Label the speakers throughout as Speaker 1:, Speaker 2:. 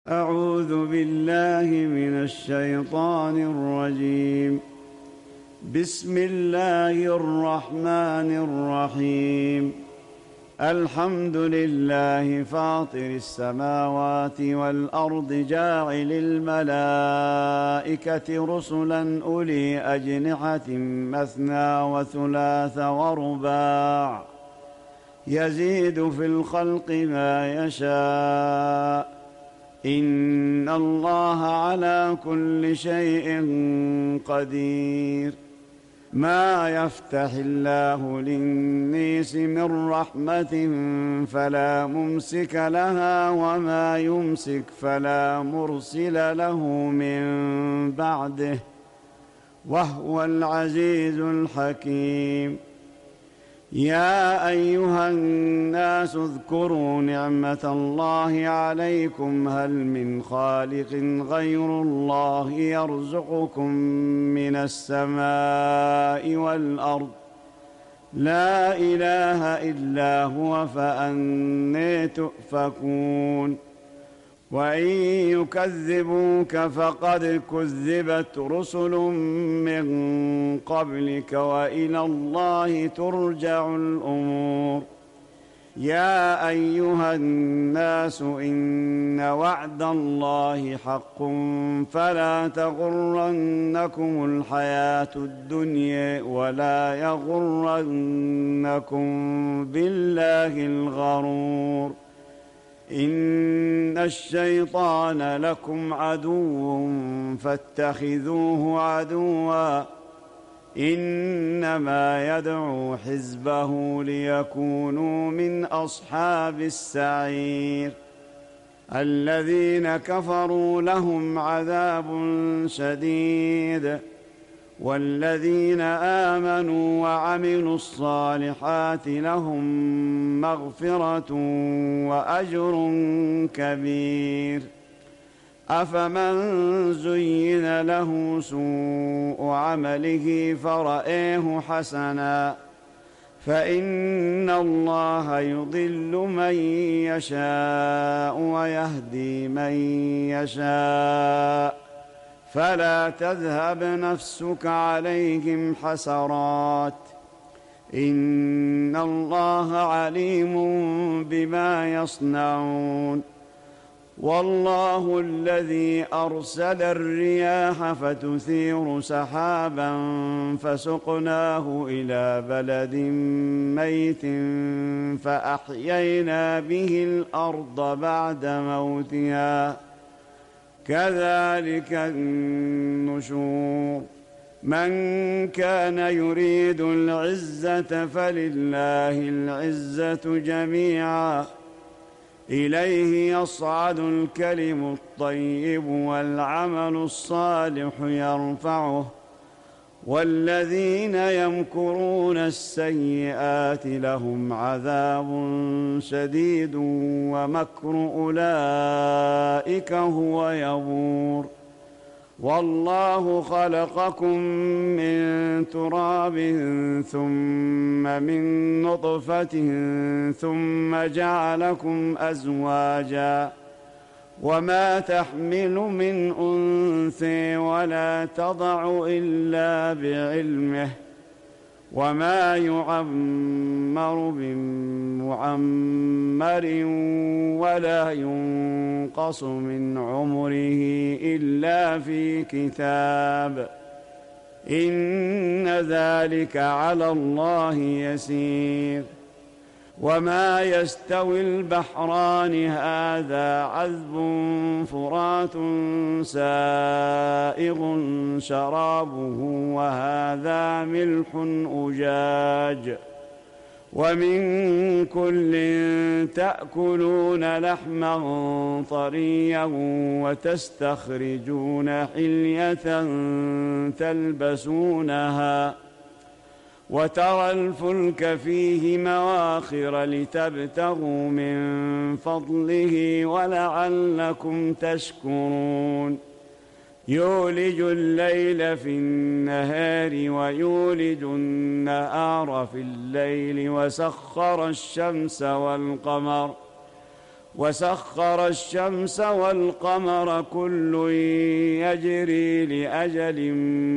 Speaker 1: أعوذ بالله من الشيطان الرجيم. بسم الله الرحمن الرحيم. الحمد لله فاطر السماوات والأرض جاعل الملائكة رسلا أولي أجنحة مثنى وثلاث ورباع يزيد في الخلق ما يشاء إن الله على كل شيء قدير. ما يفتح الله للناس من رحمة فلا ممسك لها وما يمسك فلا مرسل له من بعده وهو العزيز الحكيم. يا أيها الناس اذكروا نعمة الله عليكم هل من خالق غير الله يرزقكم من السماء والأرض لا إله إلا هو فأنى تؤفكون. وإن يكذبوك فقد كذبت رسل من قبلك وإلى الله ترجع الأمور. يا أيها الناس إن وعد الله حق فلا تغرنكم الحياة الدنيا ولا يغرنكم بالله الغرور. إن الشيطان لكم عدو فاتخذوه عدوا إنما يدعو حزبه ليكونوا من أصحاب السعير. الذين كفروا لهم عذاب شديد والذين آمنوا وعملوا الصالحات لهم مغفرة وأجر كبير. أفمن زين له سوء عمله فرآه حسنا فإن الله يضل من يشاء ويهدي من يشاء فلا تذهب نفسك عليهم حسرات إن الله عليم بما يصنعون. والله الذي أرسل الرياح فتثير سحابا فسقناه إلى بلد ميت فأحيينا به الأرض بعد موتها كذلك النشور. من كان يريد العزة فلله العزة جميعا إليه يصعد الكلم الطيب والعمل الصالح يرفعه والذين يمكرون السيئات لهم عذاب شديد ومكر أولئك هو يبور. والله خلقكم من تراب ثم من نطفة ثم جعلكم أزواجا وما تحمل من أنثى ولا تضع إلا بعلمه وما يعمر من معمر ولا ينقص من عمره إلا في كتاب إن ذلك على الله يسير. وما يستوي البحران هذا عذب فرات سائغ شرابه وهذا ملح أجاج ومن كل تأكلون لحما طريا وتستخرجون حلية تلبسونها وترى الفلك فيه مواخر لتبتغوا من فضله ولعلكم تشكرون. يولج الليل في النهار ويولج النهار في الليل وسخر الشمس والقمر وسخر الشمس والقمر كل يجري لأجل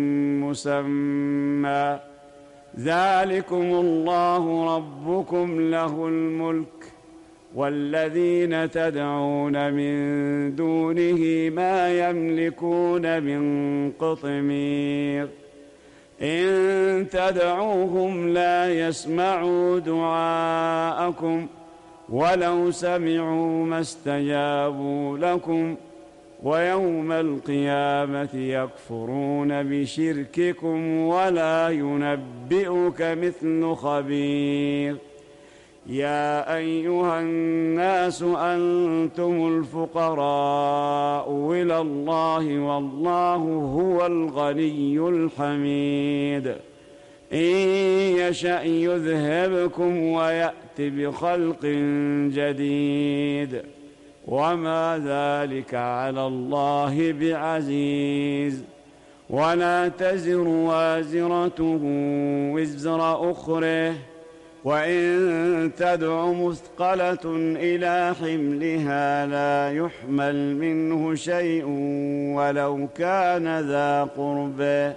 Speaker 1: مسمى ذلكم الله ربكم له الملك والذين تدعون من دونه ما يملكون من قطمير إن تدعوهم لا يسمعوا دعاءكم ولو سمعوا ما استجابوا لكم ويوم القيامة يكفرون بشرككم ولا ينبئك مثل خبير يا أيها الناس أنتم الفقراء إلى الله والله هو الغني الحميد إن يشأ يذهبكم ويأت بخلق جديد وما ذلك على الله بعزيز ولا تزر وازرة وزر أخرى وإن تدع مثقلة إلى حملها لا يحمل منه شيء ولو كان ذا قربى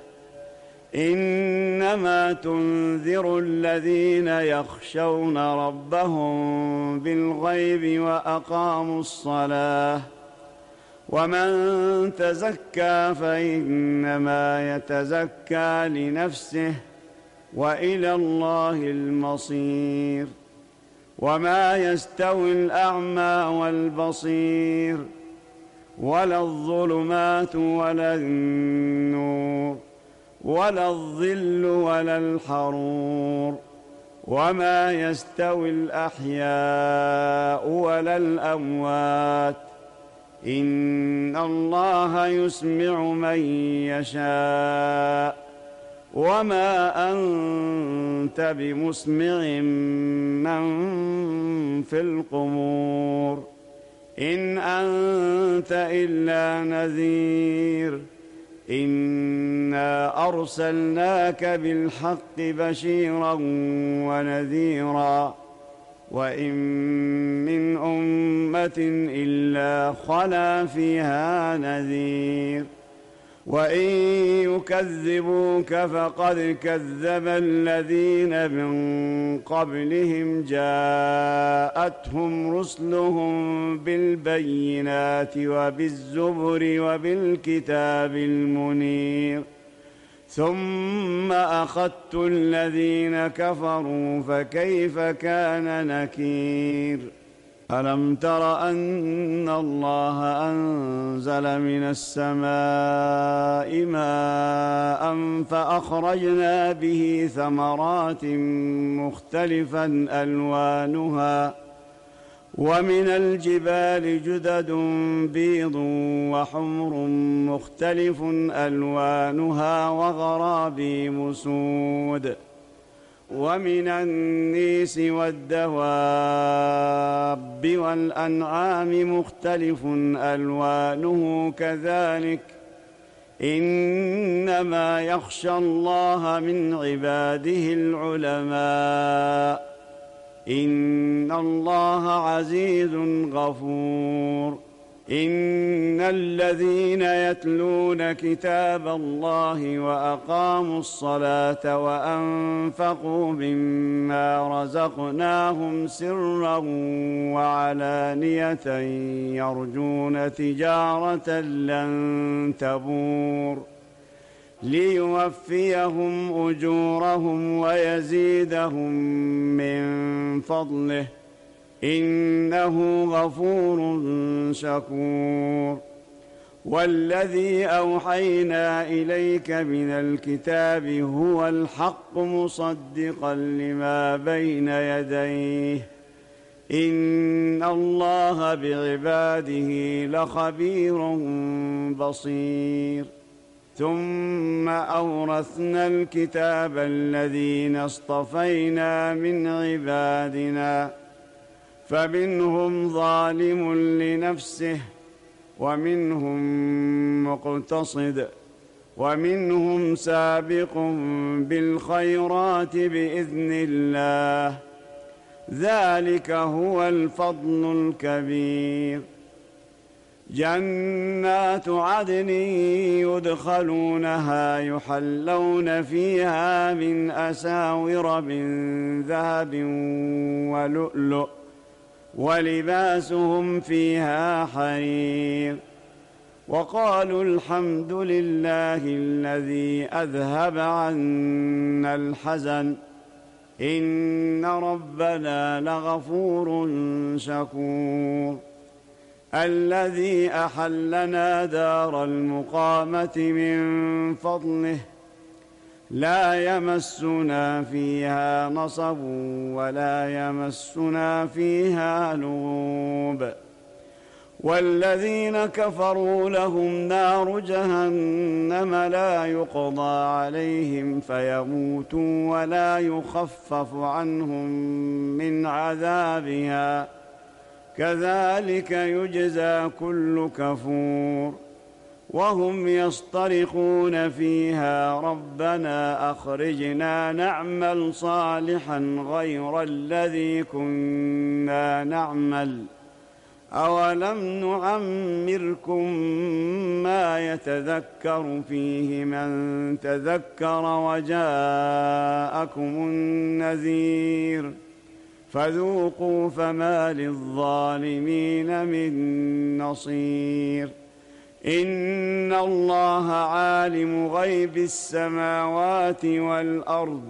Speaker 1: إنما تنذر الذين يخشون ربهم بالغيب وأقاموا الصلاة ومن تزكى فإنما يتزكى لنفسه وإلى الله المصير وما يستوي الأعمى والبصير ولا الظلمات ولا النور ولا الظل ولا الحرور وما يستوي الأحياء ولا الأموات إن الله يسمع من يشاء وما أنت بمسمع من في القبور إن أنت إلا نذير إنا أرسلناك بالحق بشيرا ونذيرا وإن من أمة إلا خلا فيها نذير وإن يكذبوك فقد كذب الذين من قبلهم جاءتهم رسلهم بالبينات وبالزبر وبالكتاب المنير ثم أخذت الذين كفروا فكيف كان نكير ألم تر أن الله أنزل من السماء ماء فأخرجنا به ثمرات مختلفا ألوانها ومن الجبال جدد بيض وحمر مختلف ألوانها وغرابيب سود ومن النيس والدواب والأنعام مختلف ألوانه كذلك إنما يخشى الله من عباده العلماء إن الله عزيز غفور إن الذين يتلون كتاب الله وأقاموا الصلاة وأنفقوا مما رزقناهم سرا وعلانية يرجون تجارة لن تبور ليوفيهم أجورهم ويزيدهم من فضله إنه غفور شكور والذي أوحينا إليك من الكتاب هو الحق مصدقا لما بين يديه إن الله بعباده لخبير بصير ثم أورثنا الكتاب الذين اصطفينا من عبادنا فمنهم ظالم لنفسه ومنهم مقتصد ومنهم سابق بالخيرات بإذن الله ذلك هو الفضل الكبير. جنات عدن يدخلونها يحلون فيها من أساور من ذهب ولؤلؤ ولباسهم فيها حرير. وقالوا الحمد لله الذي أذهب عنا الحزن إن ربنا لغفور شكور. الذي أحلنا دار المقامة من فضله لا يمسنا فيها نصب ولا يمسنا فيها لغوب. والذين كفروا لهم نار جهنم لا يقضى عليهم فيموتوا ولا يخفف عنهم من عذابها كذلك يجزى كل كفور. وهم يصطرخون فيها ربنا أخرجنا نعمل صالحا غير الذي كنا نعمل أولم نعمركم ما يتذكر فيه من تذكر وجاءكم النذير فذوقوا فما للظالمين من نصير. إن الله عالم غيب السماوات والأرض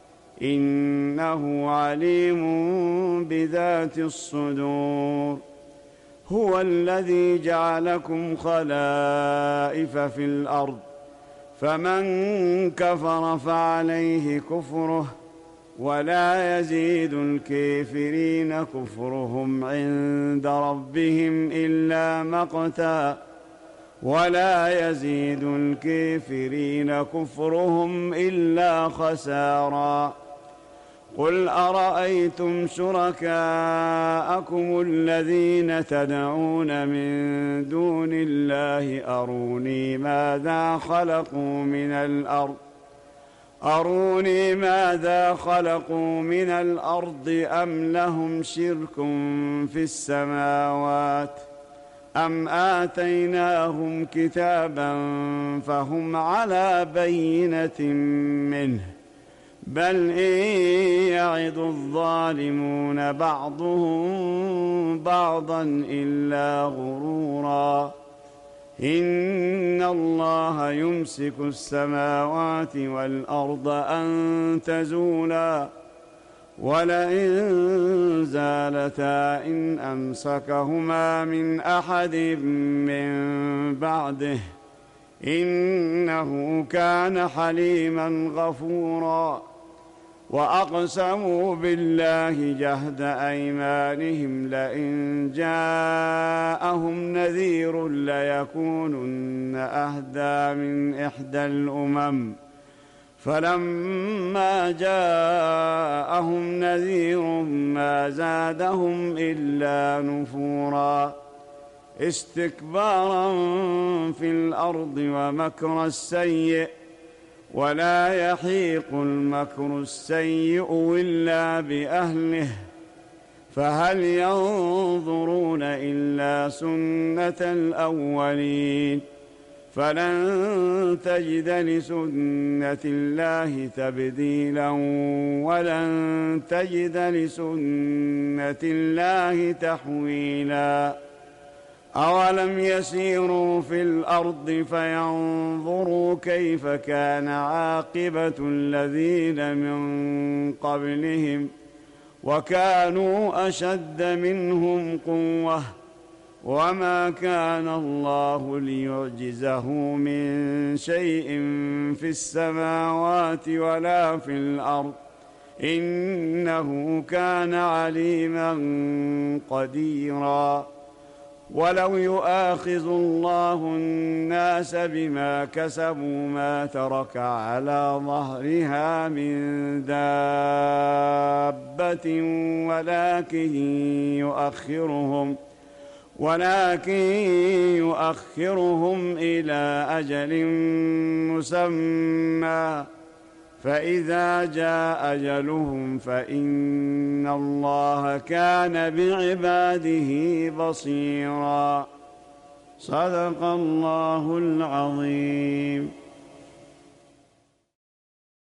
Speaker 1: إنه عليم بذات الصدور. هو الذي جعلكم خلائف في الأرض فمن كفر فعليه كفره ولا يزيد الكافرين كفرهم عند ربهم إلا مقتا ولا يزيد الكافرين كفرهم إلا خسارا. قل أرأيتم شركاءكم الذين تدعون من دون الله أروني ماذا خلقوا من الأرض أم لهم شرك في السماوات أم آتيناهم كتابا فهم على بينة منه بل إن يعد الظالمون بعضهم بعضا إلا غرورا. إن الله يمسك السماوات والأرض أن تزولا ولئن زالتا إن أمسكهما من أحد من بعده إنه كان حليما غفورا. وأقسموا بالله جهد أيمانهم لئن جاءهم نذير ليكونن أهدى من إحدى الأمم فلما جاءهم نذير ما زادهم إلا نفورا استكبارا في الأرض ومكر السيء ولا يحيق المكر السيء إلا بأهله فهل ينظرون إلا سنة الأولين فلن تجد لسنة الله تبديلا ولن تجد لسنة الله تحويلا. أولم يسيروا في الأرض فينظروا كيف كان عاقبة الذين من قبلهم وكانوا أشد منهم قوة وما كان الله ليعجزه من شيء في السماوات ولا في الأرض إنه كان عليما قديرا. ولو يؤاخذ الله الناس بما كسبوا ما ترك على ظهرها من دابة ولكن يؤخرهم إلى أجل مسمى فإذا جاء أجلهم فإن الله كان بعباده بصيرا. صدق الله العظيم.